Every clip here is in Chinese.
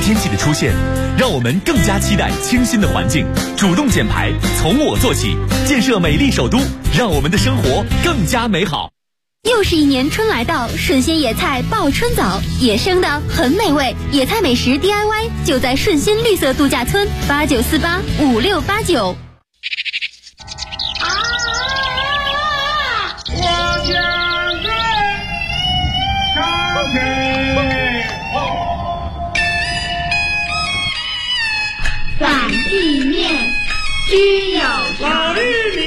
天气的出现，让我们更加期待清新的环境。主动减排，从我做起，建设美丽首都，让我们的生活更加美好。 又是一年春来到，顺心野菜报春早，野生的很美味，野菜美食 DIY 就在顺心绿色度假村89485689。 我将军上天反地面只有老绿米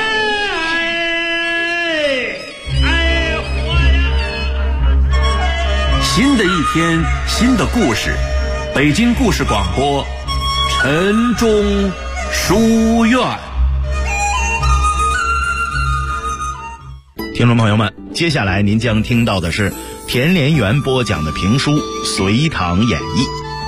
新的一天，新的故事。北京故事广播，晨钟书院。 听众朋友们，接下来您将听到的是田连元播讲的评书《隋唐演义》。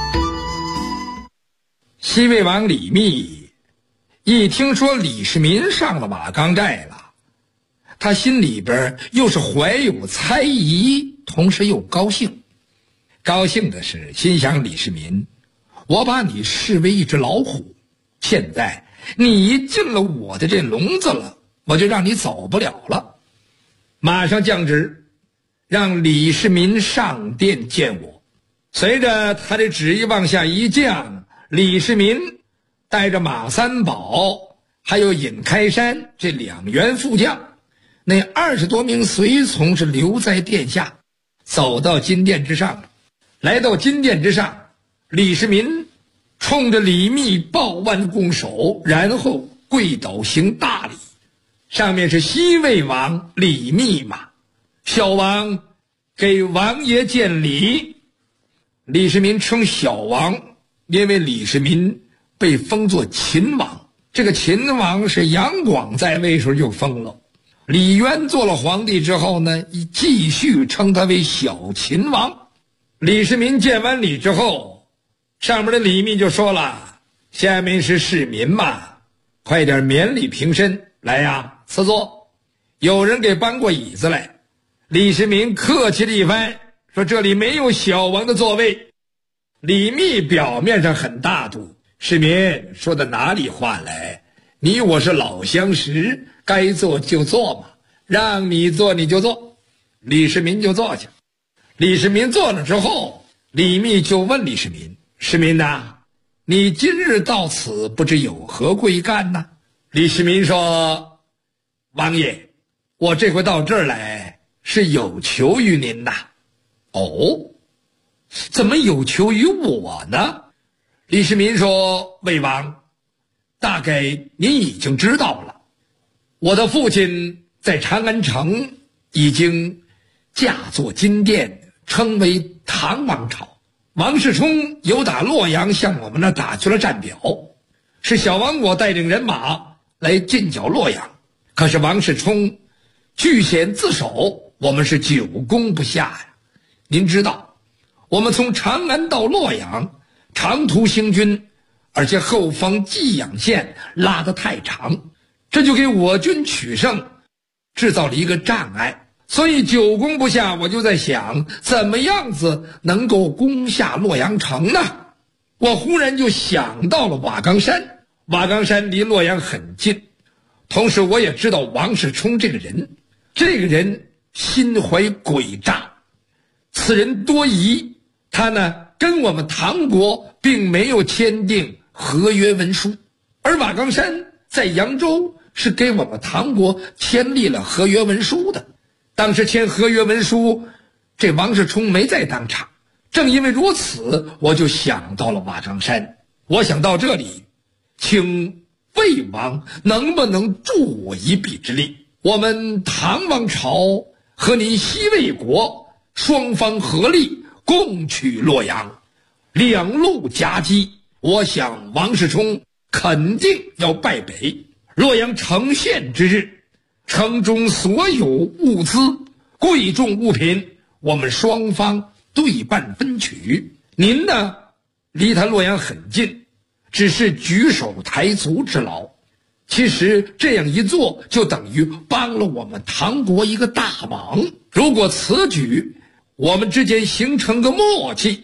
西魏王李密一听说李世民上了瓦岗寨了，他心里边又是怀有猜疑，同时又高兴。高兴的是心想，李世民，我把你视为一只老虎，现在你进了我的这笼子了，我就让你走不了了。马上降旨，让李世民上殿见我。随着他的旨意往下一降，李世民带着马三宝还有尹开山这2员副将，那20多名随从是留在殿下，走到金殿之上。来到金殿之上，李世民冲着李密抱腕拱手，然后跪倒行大礼。上面是西魏王李密嘛，小王给王爷见礼。李世民称小王，因为李世民被封作秦王，这个秦王是杨广在位时候就封了。李渊做了皇帝之后呢，继续称他为小秦王。李世民见完礼之后，上面的李密就说了，下面是市民嘛，快点免礼平身，来呀，赐座。有人给搬过椅子来，李世民客气了一番，说这里没有小王的座位。李密表面上很大度，世民说的哪里话来，你我是老相识，该坐就坐嘛，让你坐你就坐。李世民就坐下。李世民坐了之后，李密就问李世民，世民呐，你今日到此不知有何贵干呢？李世民说，王爷，我这回到这儿来是有求于您呐。哦，怎么有求于我呢？李世民说，魏王，大概您已经知道了，我的父亲在长安城已经驾作金殿，称为唐王朝。王世充由打洛阳向我们那打去了战表，是小王我带领人马来进剿洛阳，可是王世充据险自守，我们是久攻不下呀。您知道，我们从长安到洛阳长途行军，而且后方济阳线拉得太长，这就给我军取胜制造了一个障碍。所以久攻不下，我就在想怎么样子能够攻下洛阳城呢？我忽然就想到了瓦岗山，瓦岗山离洛阳很近，同时我也知道王世充这个人心怀诡诈，此人多疑，他呢跟我们唐国并没有签订合约文书，而瓦岗山在扬州是给我们唐国签立了合约文书的。当时签合约文书，这王世充没在当场。正因为如此，我就想到了瓦岗山。我想到这里，请魏王能不能助我一臂之力？我们唐王朝和您西魏国双方合力共取洛阳，两路夹击，我想王世充肯定要败北。洛阳城陷之日，城中所有物资、贵重物品，我们双方对半分取。您呢，离他洛阳很近，只是举手抬足之劳。其实这样一做，就等于帮了我们唐国一个大忙。如果此举我们之间形成个默契，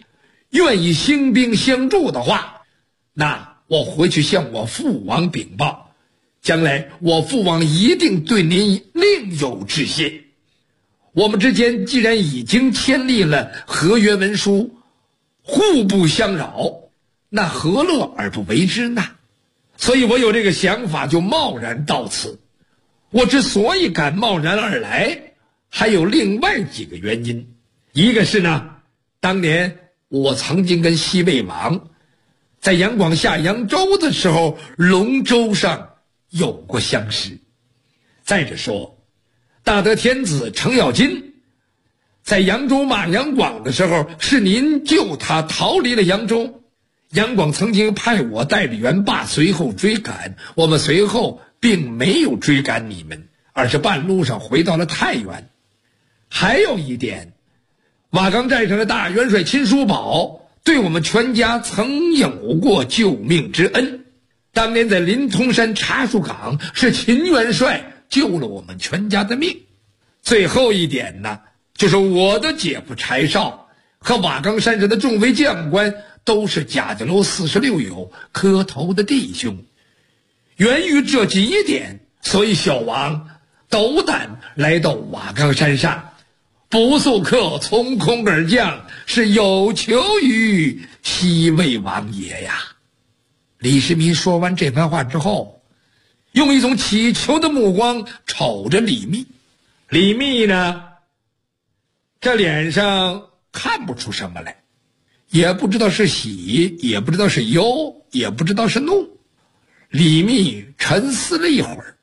愿意兴兵相助的话，那我回去向我父王禀报，将来我父王一定对您另有致谢。我们之间既然已经签立了合约文书，互不相扰，那何乐而不为之呢？所以我有这个想法，就贸然到此。我之所以敢贸然而来，还有另外几个原因。一个是呢，当年我曾经跟西魏王在杨广下扬州的时候，龙舟上有过相识。再者说，大德天子程咬金在扬州骂杨广的时候，是您救他逃离了扬州。杨广曾经派我带着袁霸随后追赶，我们随后并没有追赶你们，而是半路上回到了太原。还有一点，瓦岗寨上的大元帅秦叔宝对我们全家曾有过救命之恩。当年在临潼山茶树岗，是秦元帅救了我们全家的命。最后一点呢，就是我的姐夫柴绍和瓦岗山上的众位将官都是贾家楼46友磕头的弟兄。源于这几点，所以小王斗胆来到瓦岗山上，不速客从空而降，是有求于西魏王爷呀。李世民说完这番话之后，用一种乞求的目光瞅着李密。李密呢，这脸上看不出什么来，也不知道是喜，也不知道是忧，也不知道是怒。李密沉思了一会儿，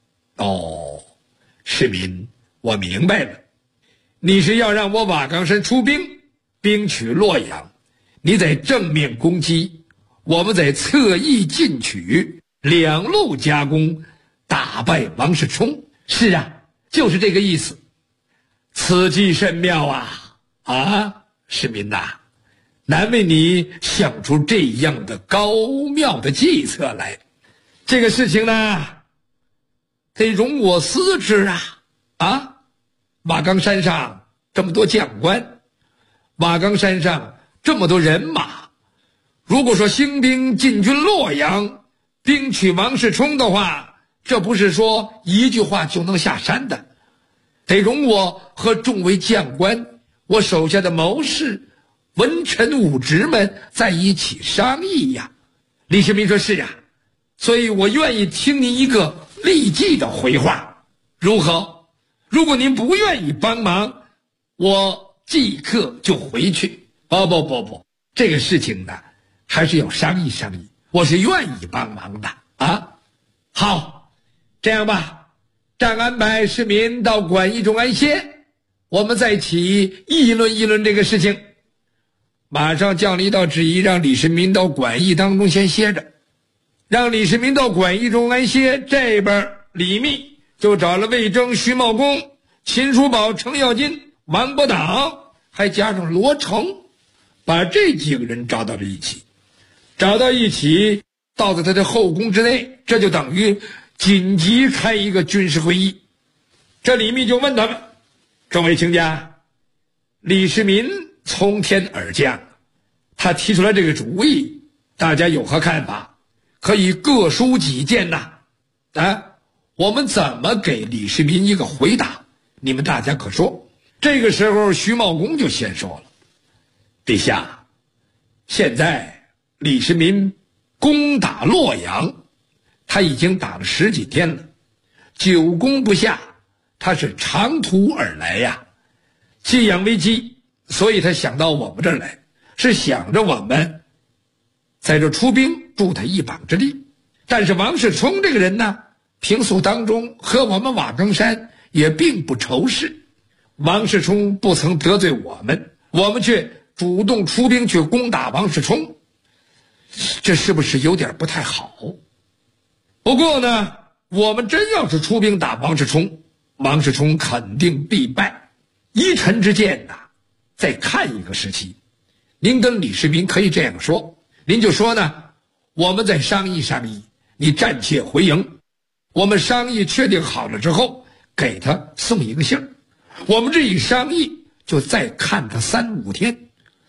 世民，我明白了，你是要让我瓦岗山出兵，兵取洛阳，你在正面攻击，我们在侧翼进取，两路夹攻，打败王世充。是啊，就是这个意思。此计甚妙啊！世民呐，难为你想出这样的高妙的计策来。这个事情呢，得容我思之啊！瓦岗山上这么多将官，瓦岗山上这么多人马，如果说兴兵进军洛阳，兵取王世充的话，这不是说一句话就能下山的，得容我和众位将官，我手下的谋士、文臣武职们在一起商议呀。李世民说是啊，所以我愿意听您一个立即的回话，如何？如果您不愿意帮忙，我即刻就回去。不，这个事情呢，还是要商议商议，我是愿意帮忙的啊。好，这样吧，暂安排世民到馆驿中安歇，我们再起议论议论这个事情。马上降了一道旨意，让李世民到馆驿当中先歇着，让李世民到馆驿中安歇。这边李密就找了魏征、徐茂公、秦叔宝、程咬金、王伯党，还加上罗成，把这几个人找到了一起。找到一起，到了他的后宫之内，这就等于紧急开一个军事会议。这李密就问他们：众位卿家，李世民从天而降，他提出来这个主意，大家有何看法？可以各抒己见我们怎么给李世民一个回答？你们大家可说。这个时候徐茂公就先说了：陛下，现在李世民攻打洛阳，他已经打了10几天了，久攻不下，他是长途而来呀。既养危机，所以他想到我们这儿来，是想着我们在这出兵助他一膀之力。但是王世充这个人呢，平素当中和我们瓦岗山也并不仇视，王世充不曾得罪我们，我们却主动出兵去攻打王世充，这是不是有点不太好？不过呢，我们真要是出兵打王世充，王世充肯定必败。依臣之见再看一个时期，您跟李世民可以这样说，您就说呢，我们再商议商议，你暂且回营，我们商议确定好了之后，给他送一个信儿。我们这一商议，就再看他3、5天，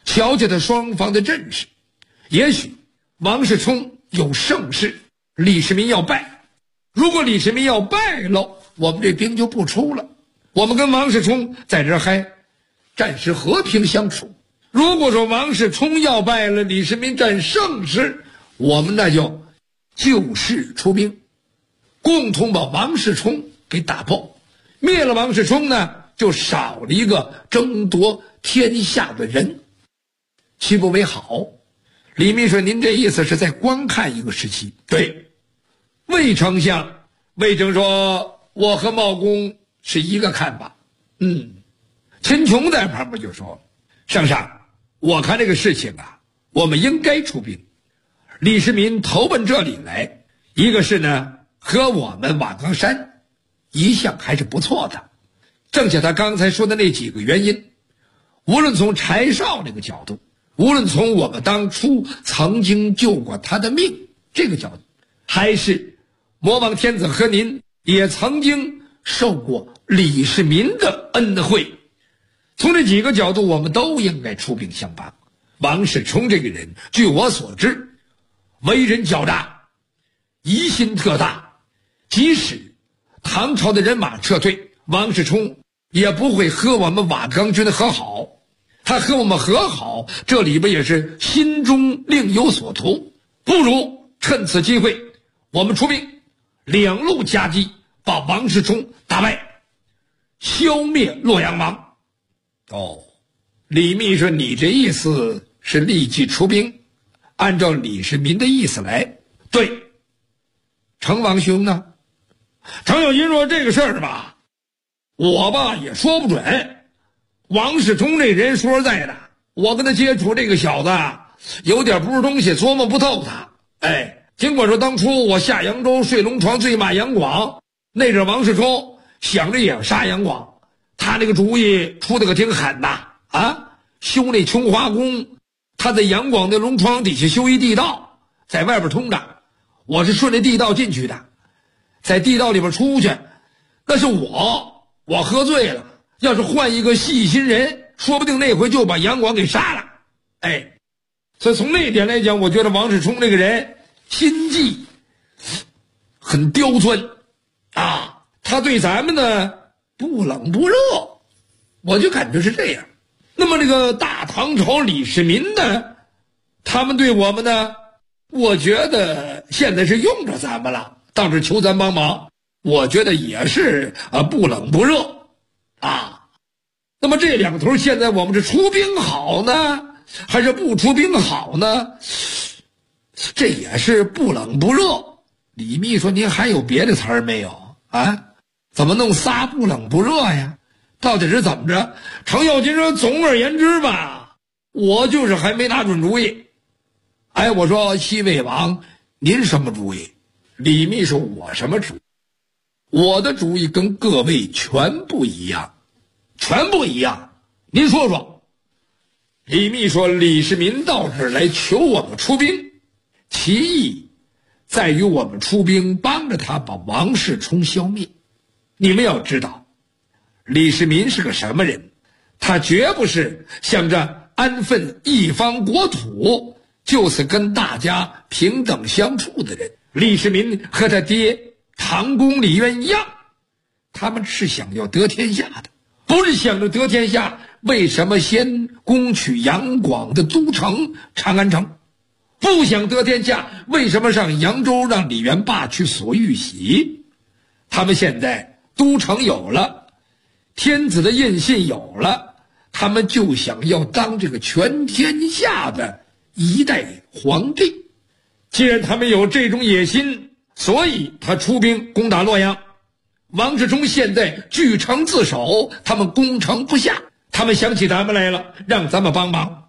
瞧瞧他双方的阵势，也许王世充有胜势，李世民要败。如果李世民要败了，我们这兵就不出了，我们跟王世充在这儿还暂时和平相处。如果说王世充要败了，李世民占胜势，我们那就就势出兵，共同把王世充给打爆。灭了王世充呢，就少了一个争夺天下的人，岂不为好？李密说您这意思是在观看一个时期。对，魏丞相魏征说我和茂公是一个看法。秦琼在旁边就说，圣上，我看这个事情啊，我们应该出兵。李世民投奔这里来，一个是呢和我们瓦岗山一向还是不错的，正像他刚才说的那几个原因，无论从柴少那个角度，无论从我们当初曾经救过他的命这个角度，还是魔王天子和您也曾经受过李世民的恩惠，从这几个角度我们都应该出兵相帮。王世充这个人，据我所知，为人狡诈，疑心特大，即使唐朝的人马撤退，王世充也不会和我们瓦岗军和好。他和我们和好，这里边也是心中另有所图，不如趁此机会我们出兵，两路夹击，把王世充打败，消灭洛阳王。李密说你这意思是立即出兵，按照李世民的意思来。对，成王兄呢？程咬金说这个事儿吧，我吧也说不准。王世充这人说实在的，我跟他接触，这个小子有点不是东西，琢磨不透他。尽管说当初我下扬州睡龙床醉骂杨广，那阵王世充想着也要杀杨广，他那个主意出的可挺狠呐修那琼华宫，他在杨广的龙床底下修一地道，在外边通着，我是顺着地道进去的，在地道里边出去，那是我喝醉了，要是换一个细心人，说不定那回就把杨广给杀了。所以从那点来讲，我觉得王世充这个人心计很刁钻他对咱们呢不冷不热，我就感觉是这样。那么这个大唐朝李世民呢，他们对我们呢，我觉得现在是用着咱们了，倒是求咱帮忙，我觉得也是不冷不热那么这两头现在我们是出兵好呢，还是不出兵好呢？这也是不冷不热。李密说您还有别的词儿没有怎么弄仨不冷不热呀？到底是怎么着？程咬金说总而言之吧，我就是还没拿准主意。我说西魏王您什么主意？李密说我什么主意？我的主意跟各位全不一样，全不一样。您说说。李密说李世民到这儿来求我们出兵，其意在于我们出兵帮着他把王世充消灭。你们要知道李世民是个什么人，他绝不是想着安分一方国土，就此跟大家平等相处的人。李世民和他爹唐公李渊一样，他们是想要得天下的，不是想着得天下，为什么先攻取杨广的都城长安城？不想得天下，为什么上扬州让李元霸去索玉玺？他们现在都城有了，天子的印信有了，他们就想要当这个全天下的一代皇帝。既然他们有这种野心，所以他出兵攻打洛阳。王世充现在据城自守，他们攻城不下，他们想起咱们来了，让咱们帮忙，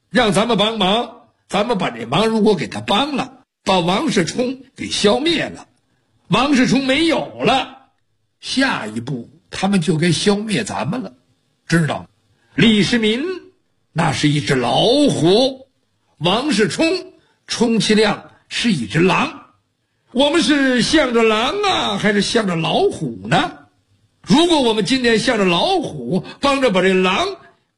咱们把这忙如果给他帮了，把王世充给消灭了，王世充没有了，下一步他们就该消灭咱们了，知道吗？李世民那是一只老虎，王世充充其量是一只狼。我们是向着狼还是向着老虎呢？如果我们今天向着老虎，帮着把这狼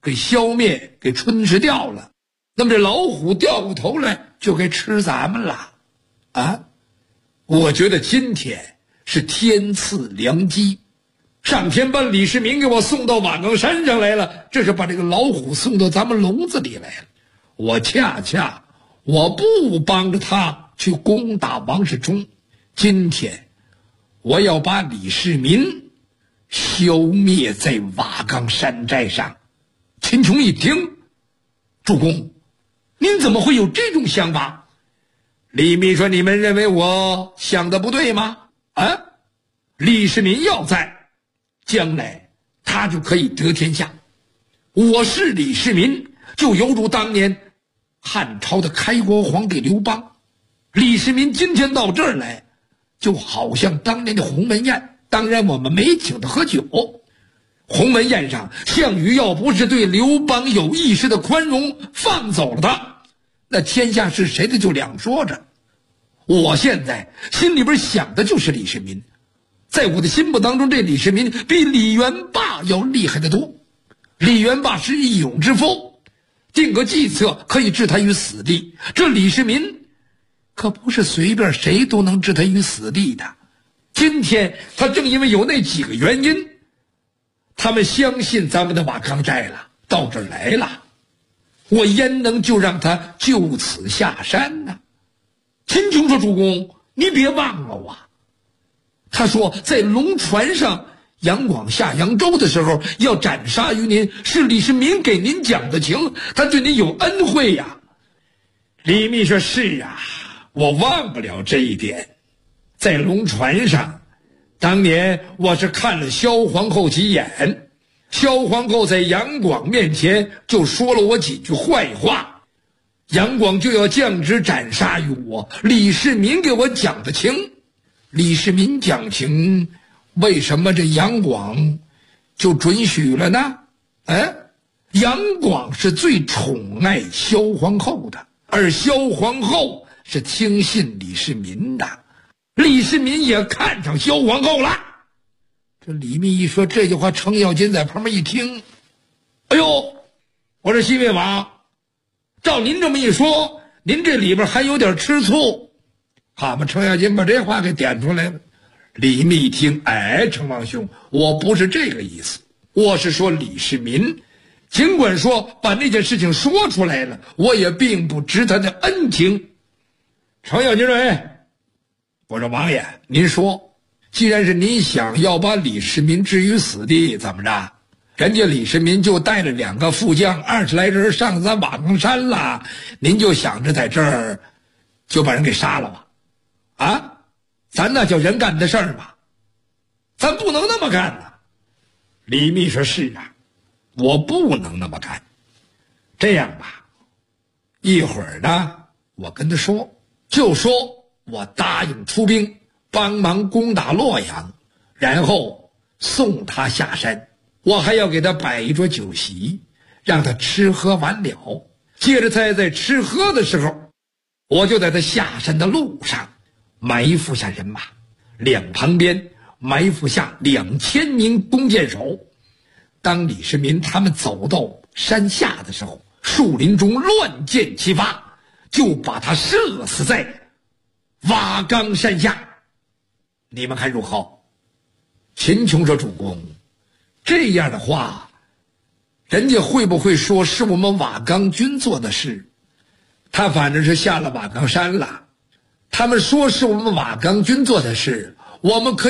给消灭、给吞噬掉了，那么这老虎掉过头来就该吃咱们了啊！我觉得今天是天赐良机，上天把李世民给我送到瓦岗山上来了，这是把这个老虎送到咱们笼子里来了。我不帮着他去攻打王世充，今天我要把李世民消灭在瓦岗山寨上。秦琼一听，主公，您怎么会有这种想法？李密说，你们认为我想的不对吗？啊，李世民要在，将来他就可以得天下。我是李世民，就犹如当年汉朝的开国皇帝刘邦。李世民今天到这儿来，就好像当年的鸿门宴，当然我们没请他喝酒。鸿门宴上，项羽要不是对刘邦有一时的宽容，放走了他，那天下是谁的就两说着。我现在心里边想的就是李世民，在我的心目当中，这李世民比李元霸要厉害得多。李元霸是义勇之夫，定个计策可以置他于死地，这李世民可不是随便谁都能置他于死地的。今天他正因为有那几个原因，他们相信咱们的瓦岗寨了，到这儿来了，我焉能就让他就此下山呢？秦琼说，主公，你别忘了啊，他说在龙船上杨广下扬州的时候要斩杀于您，是李世民给您讲的情，他对您有恩惠呀。李密说，是啊，我忘不了这一点。在龙船上，当年我是看了萧皇后几眼，萧皇后在杨广面前就说了我几句坏话，杨广就要降旨斩杀于我，李世民给我讲的情。李世民讲情，为什么这杨广就准许了呢？杨广是最宠爱萧皇后的，而萧皇后是听信李世民的，李世民也看上萧皇后了。这李密一说这句话，程咬金在旁边一听，哎呦，我说西魏王，照您这么一说，您这里边还有点吃醋。好嘛，程咬金把这话给点出来了。李密一听，程王兄，我不是这个意思，我是说李世民尽管说把那件事情说出来了，我也并不值他的恩情。程咬金说，我说王爷，您说，既然是您想要把李世民置于死地，怎么着？人家李世民就带了2个副将20来人上咱瓦岗山了，您就想着在这儿就把人给杀了吧？啊，咱那叫人干的事儿吧，咱不能那么干呐。李密说，是啊，我不能那么干。这样吧，一会儿呢，我跟他说，就说我答应出兵帮忙攻打洛阳，然后送他下山，我还要给他摆一桌酒席，让他吃喝完了。接着在吃喝的时候，我就在他下山的路上埋伏下人马，两旁边埋伏下2000名弓箭手。当李世民他们走到山下的时候，树林中乱箭齐发，就把他射死在瓦岗山下。你们看如何？秦琼说，主公，这样的话，人家会不会说是我们瓦岗军做的事？他反正是下了瓦岗山了，他们说是我们瓦岗军做的事，我们可以